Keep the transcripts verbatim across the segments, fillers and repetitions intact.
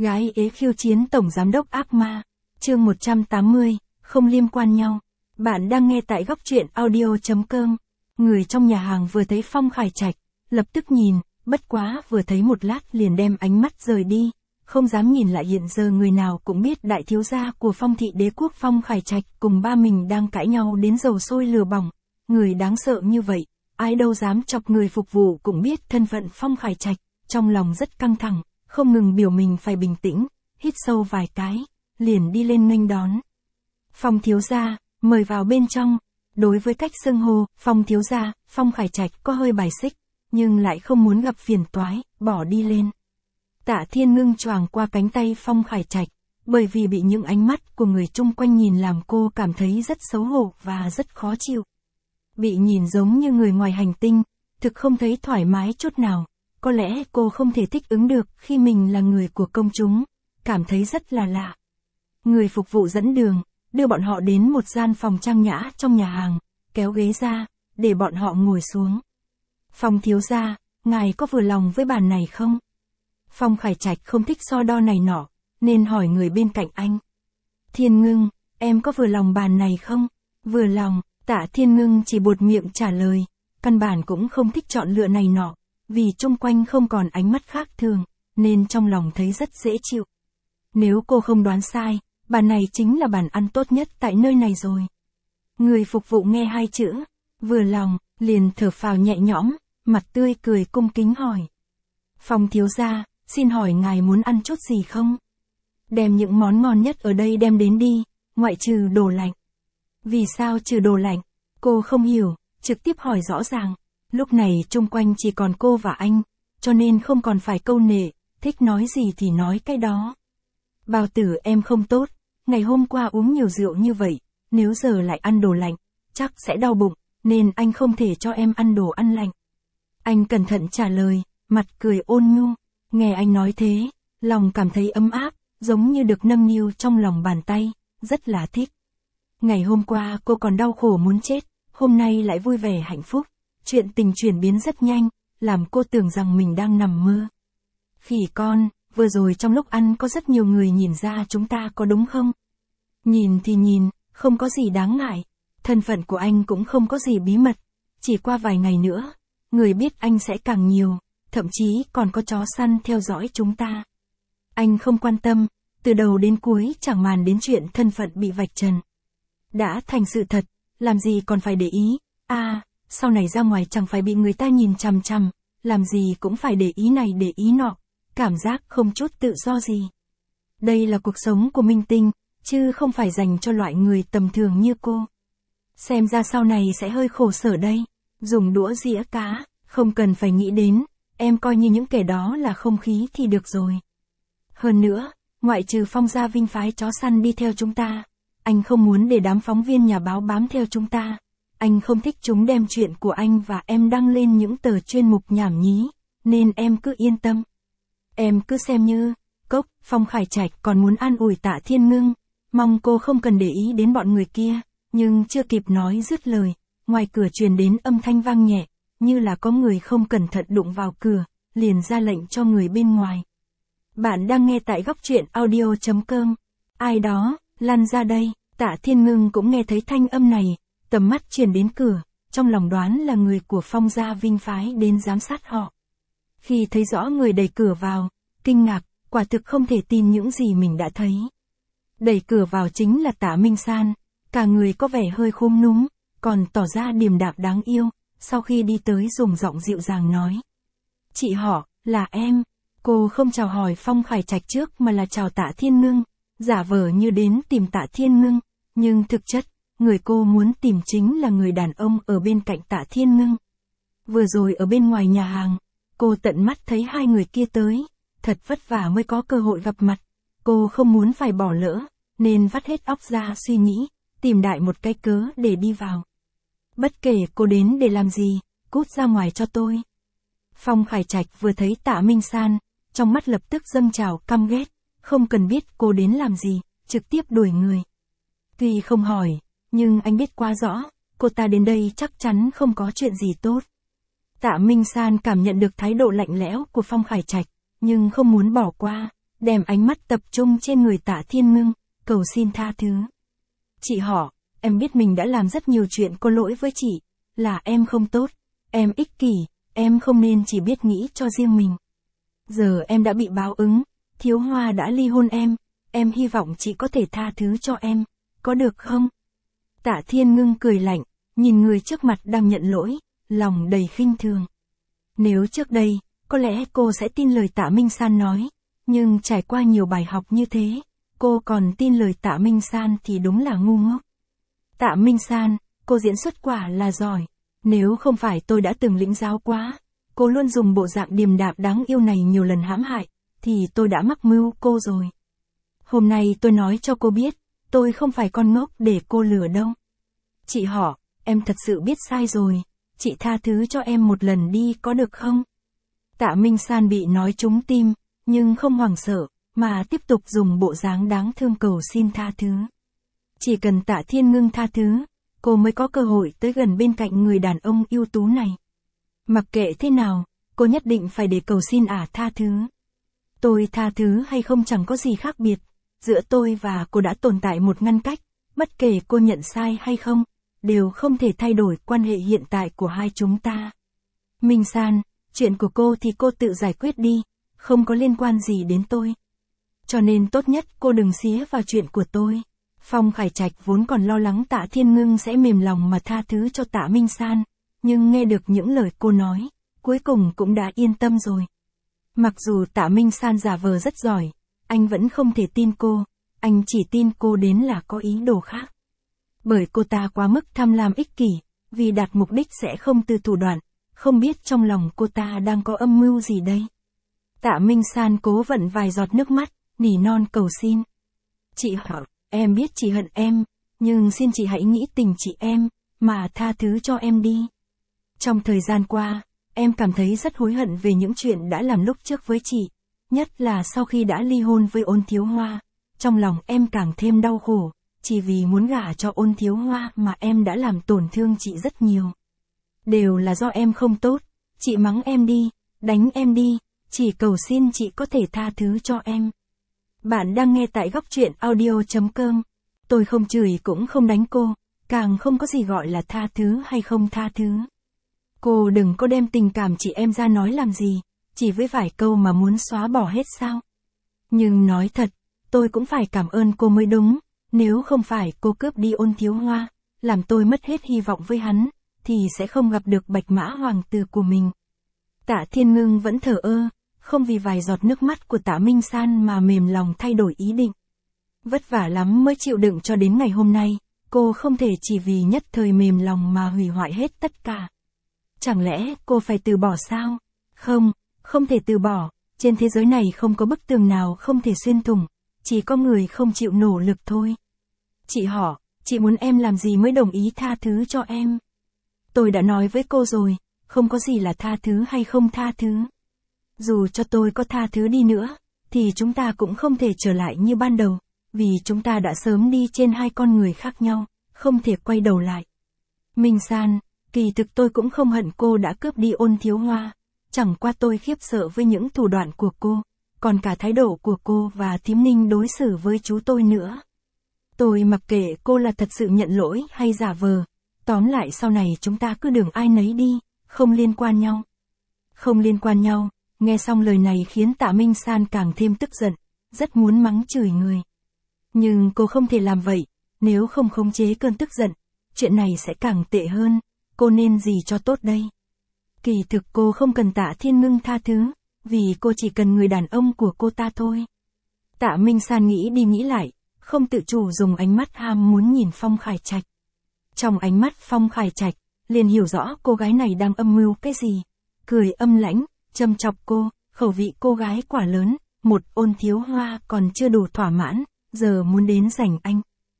Gái ế khiêu chiến tổng giám đốc ác ma. Chương một trăm tám mươi, không liên quan nhau. Bạn đang nghe tại góc truyện audio chấm com. Người trong nhà hàng vừa thấy Phong Khải Trạch, lập tức nhìn, bất quá vừa thấy một lát liền đem ánh mắt rời đi, không dám nhìn lại. Hiện giờ người nào cũng biết đại thiếu gia của Phong thị đế quốc Phong Khải Trạch cùng ba mình đang cãi nhau đến dầu sôi lửa bỏng. Người đáng sợ như vậy, ai đâu dám chọc. Người phục vụ cũng biết thân phận Phong Khải Trạch, trong lòng rất căng thẳng, không ngừng biểu mình phải bình tĩnh, hít sâu vài cái, liền đi lên nghênh đón. Phong thiếu gia, mời vào bên trong. Đối với cách xưng hô, Phong thiếu gia, Phong Khải Trạch có hơi bài xích, nhưng lại không muốn gặp phiền toái, bỏ đi lên. Tạ Thiên Ngưng choàng qua cánh tay Phong Khải Trạch, bởi vì bị những ánh mắt của người chung quanh nhìn làm cô cảm thấy rất xấu hổ và rất khó chịu. Bị nhìn giống như người ngoài hành tinh, thực không thấy thoải mái chút nào. Có lẽ cô không thể thích ứng được khi mình là người của công chúng, cảm thấy rất là lạ. Người phục vụ dẫn đường, đưa bọn họ đến một gian phòng trang nhã trong nhà hàng, kéo ghế ra, để bọn họ ngồi xuống. Phong thiếu gia, ngài có vừa lòng với bàn này không? Phong Khải Trạch không thích so đo này nọ, nên hỏi người bên cạnh anh. Thiên Ngưng, em có vừa lòng bàn này không? Vừa lòng. Tạ Thiên Ngưng chỉ buột miệng trả lời, căn bản cũng không thích chọn lựa này nọ, vì chung quanh không còn ánh mắt khác thường, nên trong lòng thấy rất dễ chịu. Nếu cô không đoán sai, bàn này chính là bàn ăn tốt nhất tại nơi này rồi. Người phục vụ nghe hai chữ, vừa lòng, liền thở phào nhẹ nhõm, mặt tươi cười cung kính hỏi. Phong thiếu gia, xin hỏi ngài muốn ăn chút gì không? Đem những món ngon nhất ở đây đem đến đi, ngoại trừ đồ lạnh. Vì sao trừ đồ lạnh? Cô không hiểu, trực tiếp hỏi rõ ràng. Lúc này chung quanh chỉ còn cô và anh, cho nên không còn phải câu nệ, thích nói gì thì nói cái đó. Bao tử em không tốt, ngày hôm qua uống nhiều rượu như vậy, nếu giờ lại ăn đồ lạnh, chắc sẽ đau bụng, nên anh không thể cho em ăn đồ ăn lạnh. Anh cẩn thận trả lời, mặt cười ôn nhu. Nghe anh nói thế, lòng cảm thấy ấm áp, giống như được nâng niu trong lòng bàn tay, rất là thích. Ngày hôm qua cô còn đau khổ muốn chết, hôm nay lại vui vẻ hạnh phúc. Chuyện tình chuyển biến rất nhanh, làm cô tưởng rằng mình đang nằm mơ. Khỉ con, vừa rồi trong lúc ăn có rất nhiều người nhìn ra chúng ta có đúng không? Nhìn thì nhìn, không có gì đáng ngại. Thân phận của anh cũng không có gì bí mật. Chỉ qua vài ngày nữa, người biết anh sẽ càng nhiều, thậm chí còn có chó săn theo dõi chúng ta. Anh không quan tâm, từ đầu đến cuối chẳng màng đến chuyện thân phận bị vạch trần. Đã thành sự thật, làm gì còn phải để ý. À, sau này ra ngoài chẳng phải bị người ta nhìn chằm chằm, làm gì cũng phải để ý này để ý nọ, cảm giác không chút tự do gì. Đây là cuộc sống của minh tinh, chứ không phải dành cho loại người tầm thường như cô. Xem ra sau này sẽ hơi khổ sở đây, dùng đũa dĩa cá, không cần phải nghĩ đến, em coi như những kẻ đó là không khí thì được rồi. Hơn nữa, ngoại trừ Phong gia Vinh phái chó săn đi theo chúng ta, anh không muốn để đám phóng viên nhà báo bám theo chúng ta. Anh không thích chúng đem chuyện của anh và em đăng lên những tờ chuyên mục nhảm nhí, nên em cứ yên tâm. Em cứ xem như, cốc, Phong Khải Trạch còn muốn an ủi Tạ Thiên Ngưng, mong cô không cần để ý đến bọn người kia, nhưng chưa kịp nói dứt lời, ngoài cửa truyền đến âm thanh vang nhẹ, như là có người không cẩn thận đụng vào cửa, liền ra lệnh cho người bên ngoài. Bạn đang nghe tại góc truyện audio chấm com. Ai đó, lăn ra đây. Tạ Thiên Ngưng cũng nghe thấy thanh âm này, tầm mắt truyền đến cửa, trong lòng đoán là người của Phong gia Vinh phái đến giám sát họ. Khi thấy rõ người đẩy cửa vào, kinh ngạc, quả thực không thể tin những gì mình đã thấy. Đẩy cửa vào chính là Tạ Minh San, cả người có vẻ hơi khúm núm, còn tỏ ra điềm đạm đáng yêu, sau khi đi tới dùng giọng dịu dàng nói. Chị họ, là em. Cô không chào hỏi Phong Khải Trạch trước mà là chào Tạ Thiên Ngưng, giả vờ như đến tìm Tạ Thiên Ngưng, nhưng thực chất, người cô muốn tìm chính là người đàn ông ở bên cạnh Tạ Thiên Ngưng. Vừa rồi ở bên ngoài nhà hàng, cô tận mắt thấy hai người kia tới, thật vất vả mới có cơ hội gặp mặt, cô không muốn phải bỏ lỡ, nên vắt hết óc ra suy nghĩ, tìm đại một cái cớ để đi vào. Bất kể cô đến để làm gì, cút ra ngoài cho tôi. Phong Khải Trạch vừa thấy Tạ Minh San, trong mắt lập tức dâng trào căm ghét, không cần biết cô đến làm gì, trực tiếp đuổi người. Tuy không hỏi, nhưng anh biết quá rõ, cô ta đến đây chắc chắn không có chuyện gì tốt. Tạ Minh San cảm nhận được thái độ lạnh lẽo của Phong Khải Trạch, nhưng không muốn bỏ qua, đem ánh mắt tập trung trên người Tạ Thiên Ngưng, cầu xin tha thứ. Chị họ, em biết mình đã làm rất nhiều chuyện có lỗi với chị, là em không tốt, em ích kỷ, em không nên chỉ biết nghĩ cho riêng mình. Giờ em đã bị báo ứng, Thiếu Hoa đã ly hôn em, em hy vọng chị có thể tha thứ cho em, có được không? Tạ Thiên Ngưng cười lạnh, nhìn người trước mặt đang nhận lỗi, lòng đầy khinh thường. Nếu trước đây, có lẽ cô sẽ tin lời Tạ Minh San nói, nhưng trải qua nhiều bài học như thế, cô còn tin lời Tạ Minh San thì đúng là ngu ngốc. Tạ Minh San, cô diễn xuất quả là giỏi, nếu không phải tôi đã từng lĩnh giáo quá, cô luôn dùng bộ dạng điềm đạm đáng yêu này nhiều lần hãm hại, thì tôi đã mắc mưu cô rồi. Hôm nay tôi nói cho cô biết, tôi không phải con ngốc để cô lừa đâu. Chị họ, em thật sự biết sai rồi, chị tha thứ cho em một lần đi có được không? Tạ Minh San bị nói trúng tim, nhưng không hoảng sợ, mà tiếp tục dùng bộ dáng đáng thương cầu xin tha thứ. Chỉ cần Tạ Thiên Ngưng tha thứ, cô mới có cơ hội tới gần bên cạnh người đàn ông ưu tú này. Mặc kệ thế nào, cô nhất định phải để cầu xin ả tha thứ. Tôi tha thứ hay không chẳng có gì khác biệt, giữa tôi và cô đã tồn tại một ngăn cách, bất kể cô nhận sai hay không, đều không thể thay đổi quan hệ hiện tại của hai chúng ta. Minh San, chuyện của cô thì cô tự giải quyết đi, không có liên quan gì đến tôi. Cho nên tốt nhất cô đừng xía vào chuyện của tôi. Phong Khải Trạch vốn còn lo lắng Tạ Thiên Ngưng sẽ mềm lòng mà tha thứ cho Tạ Minh San, nhưng nghe được những lời cô nói, cuối cùng cũng đã yên tâm rồi. Mặc dù Tạ Minh San giả vờ rất giỏi, anh vẫn không thể tin cô, anh chỉ tin cô đến là có ý đồ khác. Bởi cô ta quá mức tham lam ích kỷ, vì đạt mục đích sẽ không từ thủ đoạn, không biết trong lòng cô ta đang có âm mưu gì đây. Tạ Minh San cố vận vài giọt nước mắt, nỉ non cầu xin. Chị họ, em biết chị hận em, nhưng xin chị hãy nghĩ tình chị em, mà tha thứ cho em đi. Trong thời gian qua, em cảm thấy rất hối hận về những chuyện đã làm lúc trước với chị, nhất là sau khi đã ly hôn với Ôn Thiếu Hoa, trong lòng em càng thêm đau khổ, chỉ vì muốn gả cho Ôn Thiếu Hoa mà em đã làm tổn thương chị rất nhiều. Đều là do em không tốt, chị mắng em đi, đánh em đi, chỉ cầu xin chị có thể tha thứ cho em. Bạn đang nghe tại góc truyện audio chấm com. Tôi không chửi cũng không đánh cô, càng không có gì gọi là tha thứ hay không tha thứ. Cô đừng có đem tình cảm chị em ra nói làm gì, chỉ với vài câu mà muốn xóa bỏ hết sao. Nhưng nói thật, tôi cũng phải cảm ơn cô mới đúng, nếu không phải cô cướp đi Ôn Thiếu Hoa, làm tôi mất hết hy vọng với hắn, thì sẽ không gặp được Bạch Mã Hoàng tử của mình. Tạ Thiên Ngưng vẫn thờ ơ, không vì vài giọt nước mắt của Tạ Minh San mà mềm lòng thay đổi ý định. Vất vả lắm mới chịu đựng cho đến ngày hôm nay, cô không thể chỉ vì nhất thời mềm lòng mà hủy hoại hết tất cả. Chẳng lẽ cô phải từ bỏ sao? Không, không thể từ bỏ, trên thế giới này không có bức tường nào không thể xuyên thủng, chỉ có người không chịu nỗ lực thôi. Chị họ, chị muốn em làm gì mới đồng ý tha thứ cho em? Tôi đã nói với cô rồi, không có gì là tha thứ hay không tha thứ. Dù cho tôi có tha thứ đi nữa, thì chúng ta cũng không thể trở lại như ban đầu, vì chúng ta đã sớm đi trên hai con người khác nhau, không thể quay đầu lại. Minh San, kỳ thực tôi cũng không hận cô đã cướp đi Ôn Thiếu Hoa, chẳng qua tôi khiếp sợ với những thủ đoạn của cô, còn cả thái độ của cô và thím Ninh đối xử với chú tôi nữa. Tôi mặc kệ cô là thật sự nhận lỗi hay giả vờ, tóm lại sau này chúng ta cứ đường ai nấy đi, không liên quan nhau. Không liên quan nhau, nghe xong lời này khiến Tạ Minh San càng thêm tức giận, rất muốn mắng chửi người. Nhưng cô không thể làm vậy, nếu không khống chế cơn tức giận, chuyện này sẽ càng tệ hơn, cô nên gì cho tốt đây? Kỳ thực cô không cần Tạ Thiên Ngưng tha thứ, vì cô chỉ cần người đàn ông của cô ta thôi. Tạ Minh San nghĩ đi nghĩ lại, không tự chủ dùng ánh mắt ham muốn nhìn Phong Khải Trạch. Trong ánh mắt Phong Khải Trạch, liền hiểu rõ cô gái này đang âm mưu cái gì. Cười âm lãnh, châm chọc cô, khẩu vị cô gái quả lớn, một Ôn Thiếu Hoa còn chưa đủ thỏa mãn, giờ muốn đến giành anh.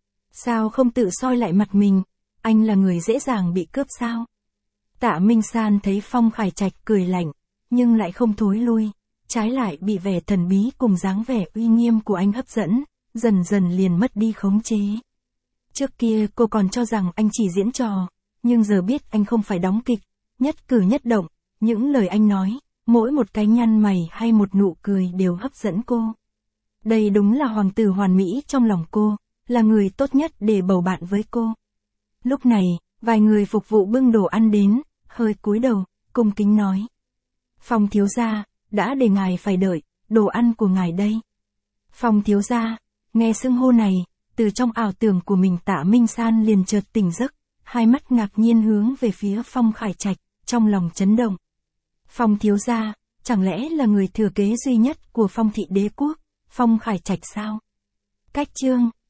Sao không tự soi lại mặt mình, anh là người dễ dàng bị cướp sao? Tạ Minh San thấy Phong Khải Trạch cười lạnh, nhưng lại không thối lui, trái lại bị vẻ thần bí cùng dáng vẻ uy nghiêm của anh hấp dẫn, dần dần liền mất đi khống chế. Trước kia cô còn cho rằng anh chỉ diễn trò, nhưng giờ biết anh không phải đóng kịch, nhất cử nhất động, những lời anh nói, mỗi một cái nhăn mày hay một nụ cười đều hấp dẫn cô. Đây đúng là hoàng tử hoàn mỹ trong lòng cô, là người tốt nhất để bầu bạn với cô. Lúc này, vài người phục vụ bưng đồ ăn đến, hơi cúi đầu, cung kính nói. Phong thiếu gia, đã để ngài phải đợi, đồ ăn của ngài đây. Phong thiếu gia, nghe xưng hô này, từ trong ảo tưởng của mình Tạ Minh San liền chợt tỉnh giấc, hai mắt ngạc nhiên hướng về phía Phong Khải Trạch, trong lòng chấn động. Phong thiếu gia, chẳng lẽ là người thừa kế duy nhất của Phong thị đế quốc, Phong Khải Trạch sao? Cách chương